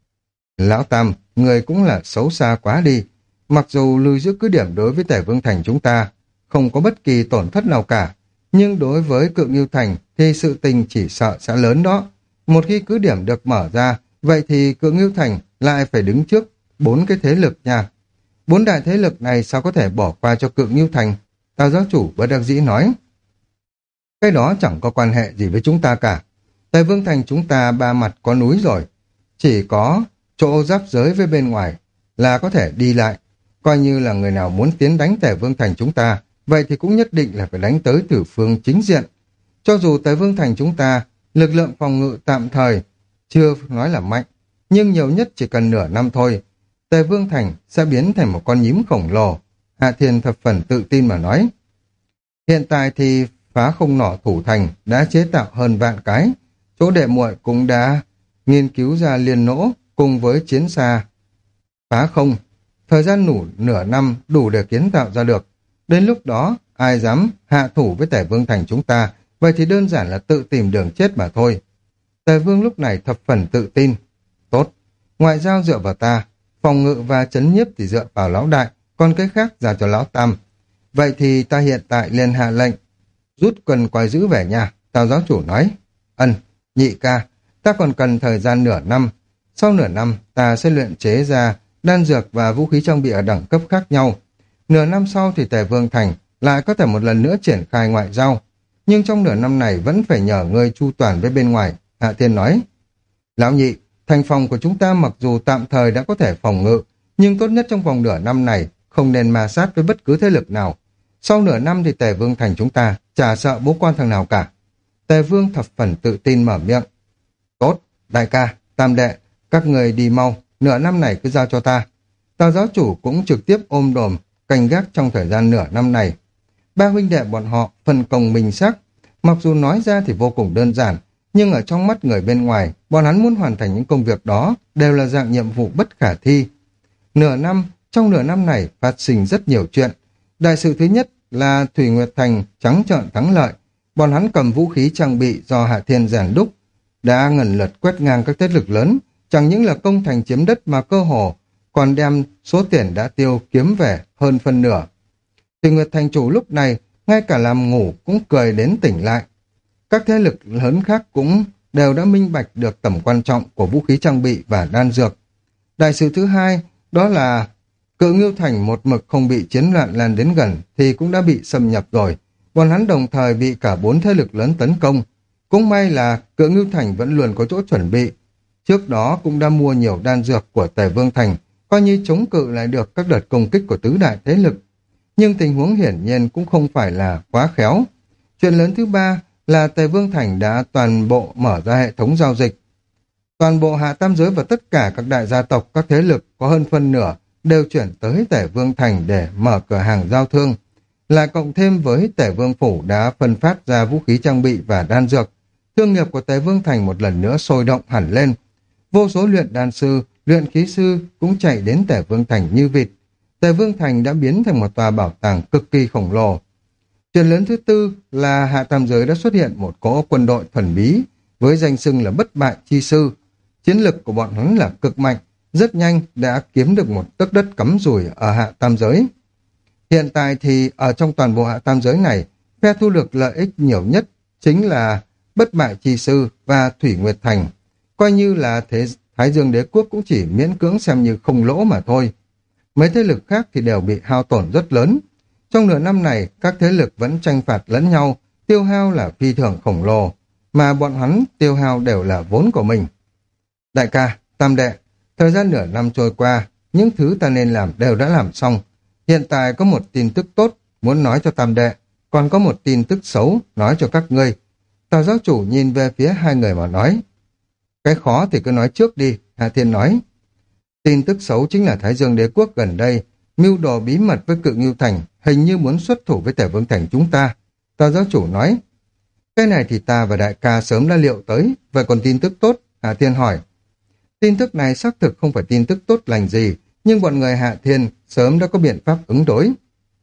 Lão Tam, người cũng là xấu xa quá đi. Mặc dù lưu giữ cứ điểm đối với Tề Vương Thành chúng ta không có bất kỳ tổn thất nào cả, nhưng đối với Cự Ngưu Thành thì sự tình chỉ sợ sẽ lớn đó. Một khi cứ điểm được mở ra, vậy thì Cự Ngưu Thành lại phải đứng trước bốn cái thế lực nha. Bốn đại thế lực này sao có thể bỏ qua cho Cự Ngưu Thành? Tào giáo chủ bất đắc dĩ nói. Cái đó chẳng có quan hệ gì với chúng ta cả. Tề Vương Thành chúng ta ba mặt có núi rồi. Chỉ có chỗ giáp giới với bên ngoài là có thể đi lại. Coi như là người nào muốn tiến đánh Tề Vương Thành chúng ta, vậy thì cũng nhất định là phải đánh tới từ phương chính diện. Cho dù Tề Vương Thành chúng ta, lực lượng phòng ngự tạm thời, chưa nói là mạnh, nhưng nhiều nhất chỉ cần nửa năm thôi, Tề Vương Thành sẽ biến thành một con nhím khổng lồ. Hạ Thiên thập phần tự tin mà nói. Hiện tại thì phá không nỏ thủ thành đã chế tạo hơn vạn cái. Chỗ đệ muội cũng đã nghiên cứu ra liên nỗ cùng với chiến xa phá không. Thời gian đủ nửa năm đủ để kiến tạo ra được. Đến lúc đó, ai dám hạ thủ với Tề Vương Thành chúng ta, vậy thì đơn giản là tự tìm đường chết mà thôi. Tề Vương lúc này thập phần tự tin. Tốt, ngoại giao dựa vào ta, phòng ngự và trấn nhiếp thì dựa vào lão đại, còn cái khác ra cho lão Tam. Vậy thì ta hiện tại liền hạ lệnh rút quân quay giữ về nhà. Tào giáo chủ nói. Ân, nhị ca, ta còn cần thời gian nửa năm. Sau nửa năm, ta sẽ luyện chế ra đan dược và vũ khí trang bị ở đẳng cấp khác nhau. Nửa năm sau thì Tề Vương Thành lại có thể một lần nữa triển khai ngoại giao. Nhưng trong nửa năm này vẫn phải nhờ ngươi chu toàn với bên ngoài, Hạ Thiên nói. Lão nhị, thành phòng của chúng ta mặc dù tạm thời đã có thể phòng ngự, nhưng tốt nhất trong vòng nửa năm này không nên ma sát với bất cứ thế lực nào. Sau nửa năm thì Tề Vương Thành chúng ta chả sợ bố quan thằng nào cả. Tề Vương thập phần tự tin mở miệng. Tốt, đại ca, tam đệ, các người đi mau, nửa năm này cứ giao cho ta. Tào giáo chủ cũng trực tiếp ôm đồm, canh gác trong thời gian nửa năm này. Ba huynh đệ bọn họ phân công minh xác, mặc dù nói ra thì vô cùng đơn giản, nhưng ở trong mắt người bên ngoài, bọn hắn muốn hoàn thành những công việc đó đều là dạng nhiệm vụ bất khả thi. Nửa năm, trong nửa năm này phát sinh rất nhiều chuyện. Đại sự thứ nhất là Thủy Nguyệt Thành trắng trợn thắng lợi. Bọn hắn cầm vũ khí trang bị do Hạ Thiên rèn đúc, đã ngần lật quét ngang các thế lực lớn, chẳng những là công thành chiếm đất mà cơ hồ còn đem số tiền đã tiêu kiếm về hơn phân nửa. Thủy Nguyệt Thành chủ lúc này ngay cả làm ngủ cũng cười đến tỉnh lại. Các thế lực lớn khác cũng đều đã minh bạch được tầm quan trọng của vũ khí trang bị và đan dược. Đại sự thứ hai đó là Cự Ngưu Thành một mực không bị chiến loạn lan đến gần thì cũng đã bị xâm nhập rồi. Bọn hắn đồng thời bị cả bốn thế lực lớn tấn công. Cũng may là Cự Ngưu Thành vẫn luôn có chỗ chuẩn bị. Trước đó cũng đã mua nhiều đan dược của Tề Vương Thành, coi như chống cự lại được các đợt công kích của tứ đại thế lực. Nhưng tình huống hiển nhiên cũng không phải là quá khéo. Chuyện lớn thứ ba là Tề Vương Thành đã toàn bộ mở ra hệ thống giao dịch. Toàn bộ Hạ Tam Giới và tất cả các đại gia tộc, các thế lực có hơn phân nửa đều chuyển tới Tề Vương Thành để mở cửa hàng giao thương. Lại cộng thêm với Tề Vương Phủ đã phân phát ra vũ khí trang bị và đan dược. Thương nghiệp của Tề Vương Thành một lần nữa sôi động hẳn lên. Vô số luyện đan sư, luyện khí sư cũng chạy đến Tề Vương Thành như vịt. Tề Vương Thành đã biến thành một tòa bảo tàng cực kỳ khổng lồ. Chuyện lớn thứ tư là Hạ Tam Giới đã xuất hiện một cỗ quân đội thần bí với danh xưng là bất bại chi sư. Chiến lực của bọn hắn là cực mạnh, rất nhanh đã kiếm được một tấc đất cắm rủi ở Hạ Tam Giới. Hiện tại thì ở trong toàn bộ Hạ Tam Giới này, phe thu được lợi ích nhiều nhất chính là bất bại chi sư và Thủy Nguyệt Thành. Coi như là thế Thái Dương Đế Quốc cũng chỉ miễn cưỡng xem như không lỗ mà thôi. Mấy thế lực khác thì đều bị hao tổn rất lớn. Trong nửa năm này, các thế lực vẫn tranh phạt lẫn nhau, tiêu hao là phi thường khổng lồ, mà bọn hắn tiêu hao đều là vốn của mình. Đại ca, Tam đệ, thời gian nửa năm trôi qua, những thứ ta nên làm đều đã làm xong. Hiện tại có một tin tức tốt muốn nói cho Tam đệ, còn có một tin tức xấu nói cho các ngươi. Tào giáo chủ nhìn về phía hai người mà nói. Cái khó thì cứ nói trước đi, Hạ Thiên nói. Tin tức xấu chính là Thái Dương Đế Quốc gần đây mưu đồ bí mật với Cự Ngưu Thành, hình như muốn xuất thủ với Tề Vương Thành chúng ta. Tào giáo chủ nói. Cái này thì ta và đại ca sớm đã liệu tới, vậy còn tin tức tốt? Hạ Thiên hỏi. Tin tức này xác thực không phải tin tức tốt lành gì, nhưng bọn người Hạ Thiên sớm đã có biện pháp ứng đối.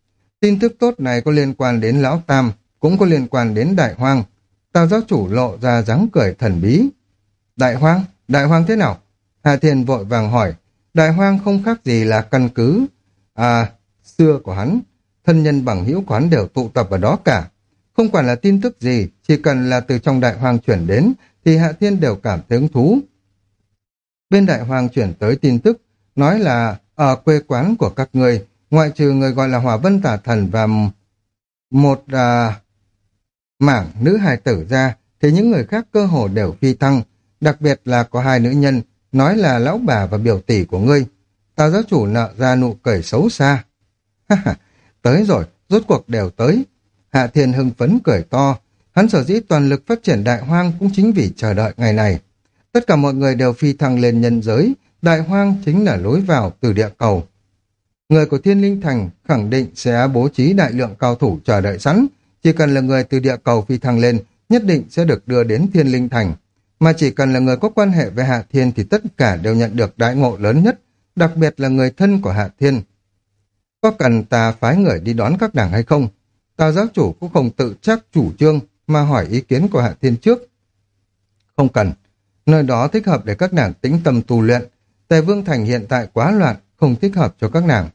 Tin tức tốt này có liên quan đến Lão Tam, cũng có liên quan đến Đại Hoang. Tào giáo chủ lộ ra dáng cười thần bí. Đại Hoang? Đại Hoang thế nào? Hạ Thiên vội vàng hỏi. Đại Hoang không khác gì là căn cứ à, xưa của hắn. Thân nhân bằng hữu của hắn đều tụ tập ở đó cả. Không quản là tin tức gì, chỉ cần là từ trong Đại Hoang chuyển đến, thì Hạ Thiên đều cảm thấy hứng thú. Bên Đại Hoang chuyển tới tin tức, nói là ở quê quán của các người, ngoại trừ người gọi là Hỏa Vân Tà Thần và một à, mảng nữ hài tử ra, thì những người khác cơ hồ đều phi thăng, đặc biệt là có hai nữ nhân, nói là lão bà và biểu tỷ của ngươi. Tào giáo chủ nợ ra nụ cười xấu xa. Tới rồi, rốt cuộc đều tới. Hạ Thiên hưng phấn cười to, hắn sở dĩ toàn lực phát triển Đại Hoang cũng chính vì chờ đợi ngày này. Tất cả mọi người đều phi thăng lên nhân giới, Đại Hoang chính là lối vào từ địa cầu. Người của Thiên Linh Thành khẳng định sẽ bố trí đại lượng cao thủ chờ đợi sẵn, chỉ cần là người từ địa cầu phi thăng lên, nhất định sẽ được đưa đến Thiên Linh Thành. Mà chỉ cần là người có quan hệ với Hạ Thiên thì tất cả đều nhận được đại ngộ lớn nhất, đặc biệt là người thân của Hạ Thiên. Có cần ta phái người đi đón các nàng hay không? Tào giáo chủ cũng không tự chắc chủ trương mà hỏi ý kiến của Hạ Thiên trước. Không cần, nơi đó thích hợp để các nàng tĩnh tâm tu luyện. Tề Vương Thành hiện tại quá loạn, không thích hợp cho các nàng.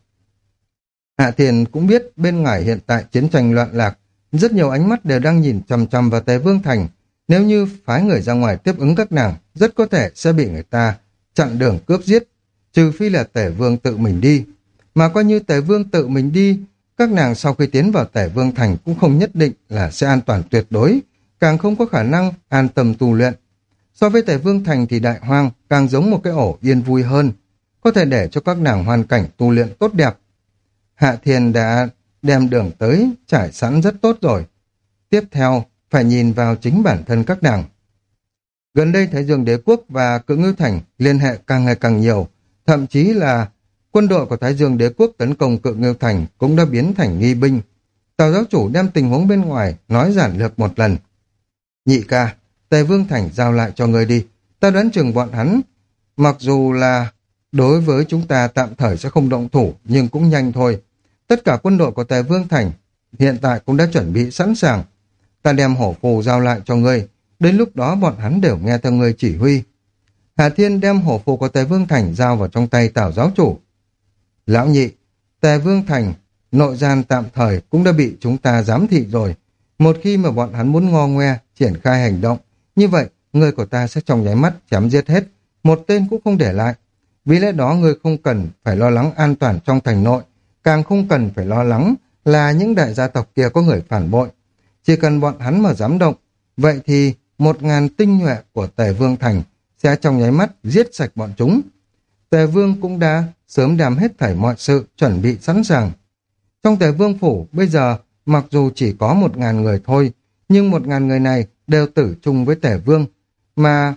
Hạ Thiên cũng biết bên ngoài hiện tại chiến tranh loạn lạc, rất nhiều ánh mắt đều đang nhìn chằm chằm vào Tề Vương Thành. Nếu như phái người ra ngoài tiếp ứng các nàng, rất có thể sẽ bị người ta chặn đường cướp giết, trừ phi là Tề Vương tự mình đi. Mà coi như Tề Vương tự mình đi, các nàng sau khi tiến vào Tề Vương Thành cũng không nhất định là sẽ an toàn tuyệt đối, càng không có khả năng an tâm tu luyện. So với Tề Vương Thành thì Đại Hoang càng giống một cái ổ yên vui hơn, có thể để cho các nàng hoàn cảnh tu luyện tốt đẹp. Hạ Thiên đã đem đường tới trải sẵn rất tốt rồi. Tiếp theo, phải nhìn vào chính bản thân các nàng. Gần đây Thái Dương Đế Quốc và Cự Ngưu Thành liên hệ càng ngày càng nhiều, thậm chí là quân đội của Thái Dương Đế Quốc tấn công Cự Ngưu Thành cũng đã biến thành nghi binh. Tào giáo chủ đem tình huống bên ngoài nói giản lược một lần. Nhị ca, Tề Vương Thành giao lại cho người đi, ta đoán chừng bọn hắn, mặc dù là đối với chúng ta tạm thời sẽ không động thủ, nhưng cũng nhanh thôi. Tất cả quân đội của Tề Vương Thành hiện tại cũng đã chuẩn bị sẵn sàng. Ta đem hổ phù giao lại cho ngươi, đến lúc đó bọn hắn đều nghe theo ngươi chỉ huy. Hà Thiên đem hổ phù của Tề Vương Thành giao vào trong tay Tào giáo chủ. Lão nhị, Tề Vương Thành, nội gian tạm thời cũng đã bị chúng ta giám thị rồi. Một khi mà bọn hắn muốn ngo ngoe, triển khai hành động, như vậy người của ta sẽ trong nháy mắt chém giết hết, một tên cũng không để lại. Vì lẽ đó người không cần phải lo lắng an toàn trong thành nội, càng không cần phải lo lắng là những đại gia tộc kia có người phản bội. Chỉ cần bọn hắn mà dám động, vậy thì một ngàn tinh nhuệ của Tề Vương Thành sẽ trong nháy mắt giết sạch bọn chúng. Tề Vương cũng đã sớm đem hết thảy mọi sự chuẩn bị sẵn sàng. Trong Tề Vương phủ bây giờ mặc dù chỉ có một ngàn người thôi, nhưng một ngàn người này đều tử chung với Tề Vương, mà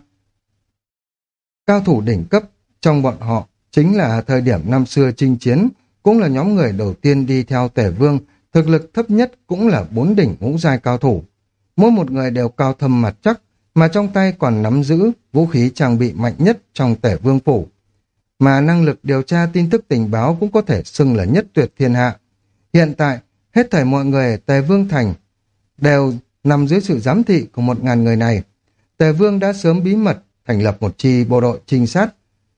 cao thủ đỉnh cấp trong bọn họ chính là thời điểm năm xưa chinh chiến, cũng là nhóm người đầu tiên đi theo Tề Vương, thực lực thấp nhất cũng là bốn đỉnh ngũ giai cao thủ. Mỗi một người đều cao thâm mặt chắc, mà trong tay còn nắm giữ vũ khí trang bị mạnh nhất trong Tề Vương phủ. Mà năng lực điều tra tin tức tình báo cũng có thể xưng là nhất tuyệt thiên hạ. Hiện tại, hết thảy mọi người ở Tề Vương Thành đều nằm dưới sự giám thị của một ngàn người này. Tề Vương đã sớm bí mật thành lập một chi bộ đội trinh sát,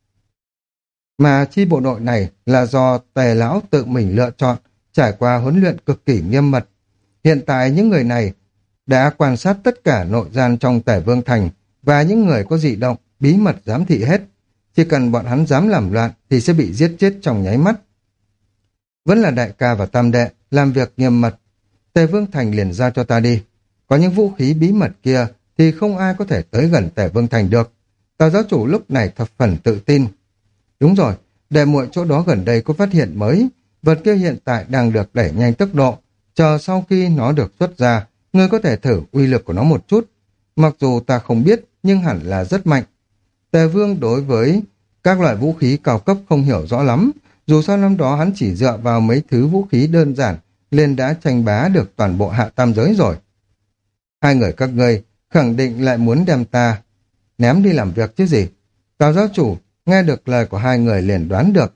mà chi bộ đội này là do Tề Lão tự mình lựa chọn, trải qua huấn luyện cực kỳ nghiêm mật. Hiện tại những người này đã quan sát tất cả nội gian trong Tề Vương Thành, và những người có dị động bí mật giám thị hết. Chỉ cần bọn hắn dám làm loạn thì sẽ bị giết chết trong nháy mắt. Vẫn là đại ca và tam đệ làm việc nghiêm mật. Tề Vương Thành liền giao cho ta đi. Có những vũ khí bí mật kia thì không ai có thể tới gần Tề Vương Thành được. Tào giáo chủ lúc này thập phần tự tin. Đúng rồi, đệ muội chỗ đó gần đây có phát hiện mới. Vật kia hiện tại đang được đẩy nhanh tốc độ. Chờ sau khi nó được xuất ra, ngươi có thể thử uy lực của nó một chút. Mặc dù ta không biết, nhưng hẳn là rất mạnh. Tề Vương đối với các loại vũ khí cao cấp không hiểu rõ lắm. Dù sao năm đó hắn chỉ dựa vào mấy thứ vũ khí đơn giản nên đã tranh bá được toàn bộ hạ tam giới rồi. Hai người các ngươi khẳng định lại muốn đem ta ném đi làm việc chứ gì. Tào giáo chủ nghe được lời của hai người liền đoán được.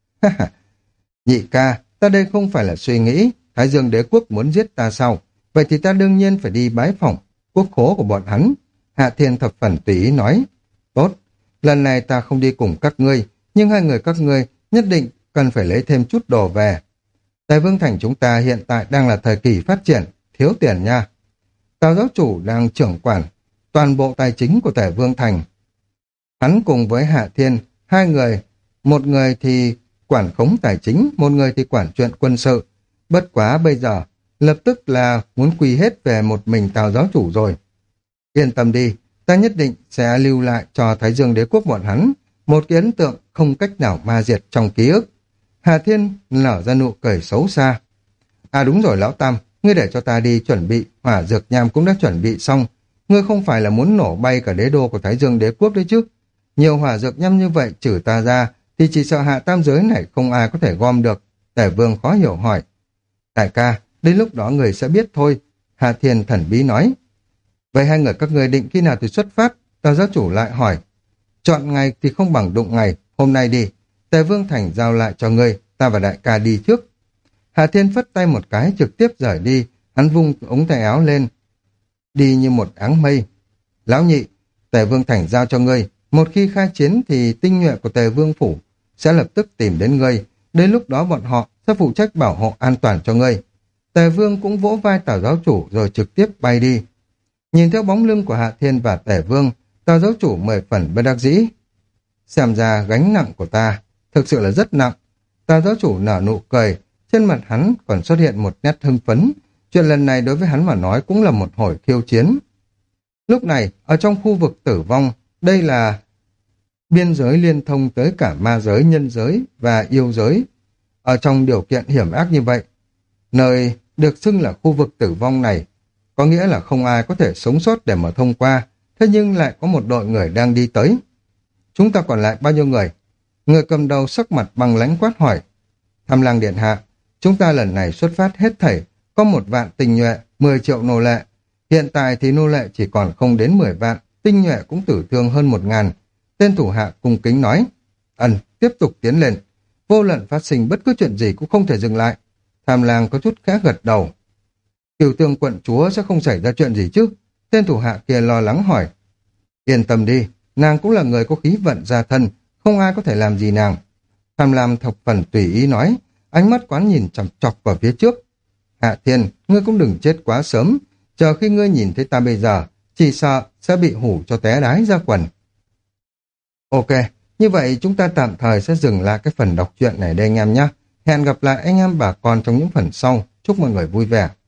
Nhị ca, ta đây không phải là suy nghĩ Thái Dương Đế Quốc muốn giết ta sao? Vậy thì ta đương nhiên phải đi bái phỏng quốc khố của bọn hắn. Hạ Thiên thập phần tùy ý nói. Tốt, lần này ta không đi cùng các ngươi, nhưng hai người các ngươi nhất định cần phải lấy thêm chút đồ về. Tề Vương Thành chúng ta hiện tại đang là thời kỳ phát triển, thiếu tiền nha. Tào giáo chủ đang trưởng quản toàn bộ tài chính của Tề Vương Thành. Hắn cùng với Hạ Thiên, hai người, một người thì quản khống tài chính, một người thì quản chuyện quân sự. Bất quá bây giờ, lập tức là muốn quy hết về một mình Tào giáo chủ rồi. Yên tâm đi, ta nhất định sẽ lưu lại cho Thái Dương Đế Quốc bọn hắn một cái ấn tượng không cách nào ma diệt trong ký ức. Hà Thiên nở ra nụ cười xấu xa. À đúng rồi Lão Tam, ngươi để cho ta đi chuẩn bị, hỏa dược nham cũng đã chuẩn bị xong. Ngươi không phải là muốn nổ bay cả đế đô của Thái Dương Đế Quốc đấy chứ? Nhiều hỏa dược nham như vậy trừ ta ra, thì chỉ sợ hạ tam giới này không ai có thể gom được. Tề Vương khó hiểu hỏi. Đại ca, đến lúc đó người sẽ biết thôi. Hà Thiên thần bí nói. Vậy hai người các ngươi định khi nào thì xuất phát? Tào giáo chủ lại hỏi. Chọn ngày thì không bằng đụng ngày, hôm nay đi. Tề Vương Thành giao lại cho ngươi, ta và đại ca đi trước. Hà Thiên phất tay một cái trực tiếp rời đi, hắn vung ống tay áo lên. Đi như một áng mây. Lão nhị, Tề Vương Thành giao cho ngươi. Một khi khai chiến thì tinh nhuệ của Tề Vương Phủ sẽ lập tức tìm đến ngươi. Đến lúc đó bọn họ sẽ phụ trách bảo hộ an toàn cho ngươi. Tề Vương cũng vỗ vai Tào giáo chủ rồi trực tiếp bay đi. Nhìn theo bóng lưng của Hạ Thiên và Tề Vương, Tào giáo chủ mười phần bất đắc dĩ. Xem ra gánh nặng của ta thực sự là rất nặng. Tào giáo chủ nở nụ cười, trên mặt hắn còn xuất hiện một nét hưng phấn. Chuyện lần này đối với hắn mà nói cũng là một hồi khiêu chiến. Lúc này, ở trong khu vực tử vong, đây là biên giới liên thông tới cả ma giới, nhân giới và yêu giới. Ở trong điều kiện hiểm ác như vậy, nơi được xưng là khu vực tử vong này, có nghĩa là không ai có thể sống sót để mà thông qua, thế nhưng lại có một đội người đang đi tới. Chúng ta còn lại bao nhiêu người? Người cầm đầu sắc mặt bằng lãnh quát hỏi. Tham Lang điện hạ, chúng ta lần này xuất phát hết thảy, có một vạn tinh nhuệ, mười triệu nô lệ. Hiện tại thì nô lệ chỉ còn không đến mười vạn, tinh nhuệ cũng tử thương hơn một ngàn. Tên thủ hạ cung kính nói. Ẩn, tiếp tục tiến lên. Vô luận phát sinh bất cứ chuyện gì cũng không thể dừng lại. Tham Lang có chút khẽ gật đầu. Cửu Tương quận chúa sẽ không xảy ra chuyện gì chứ? Tên thủ hạ kia lo lắng hỏi. Yên tâm đi, nàng cũng là người có khí vận gia thân, không ai có thể làm gì nàng. Tham Lam thập phần tùy ý nói, ánh mắt quán nhìn chằm chọc vào phía trước. Hạ Thiên, ngươi cũng đừng chết quá sớm, chờ khi ngươi nhìn thấy ta bây giờ, chỉ sợ sẽ bị hủ cho té đái ra quần. Ok, như vậy chúng ta tạm thời sẽ dừng lại cái phần đọc truyện này đây anh em nhé. Hẹn gặp lại anh em bà con trong những phần sau. Chúc mọi người vui vẻ.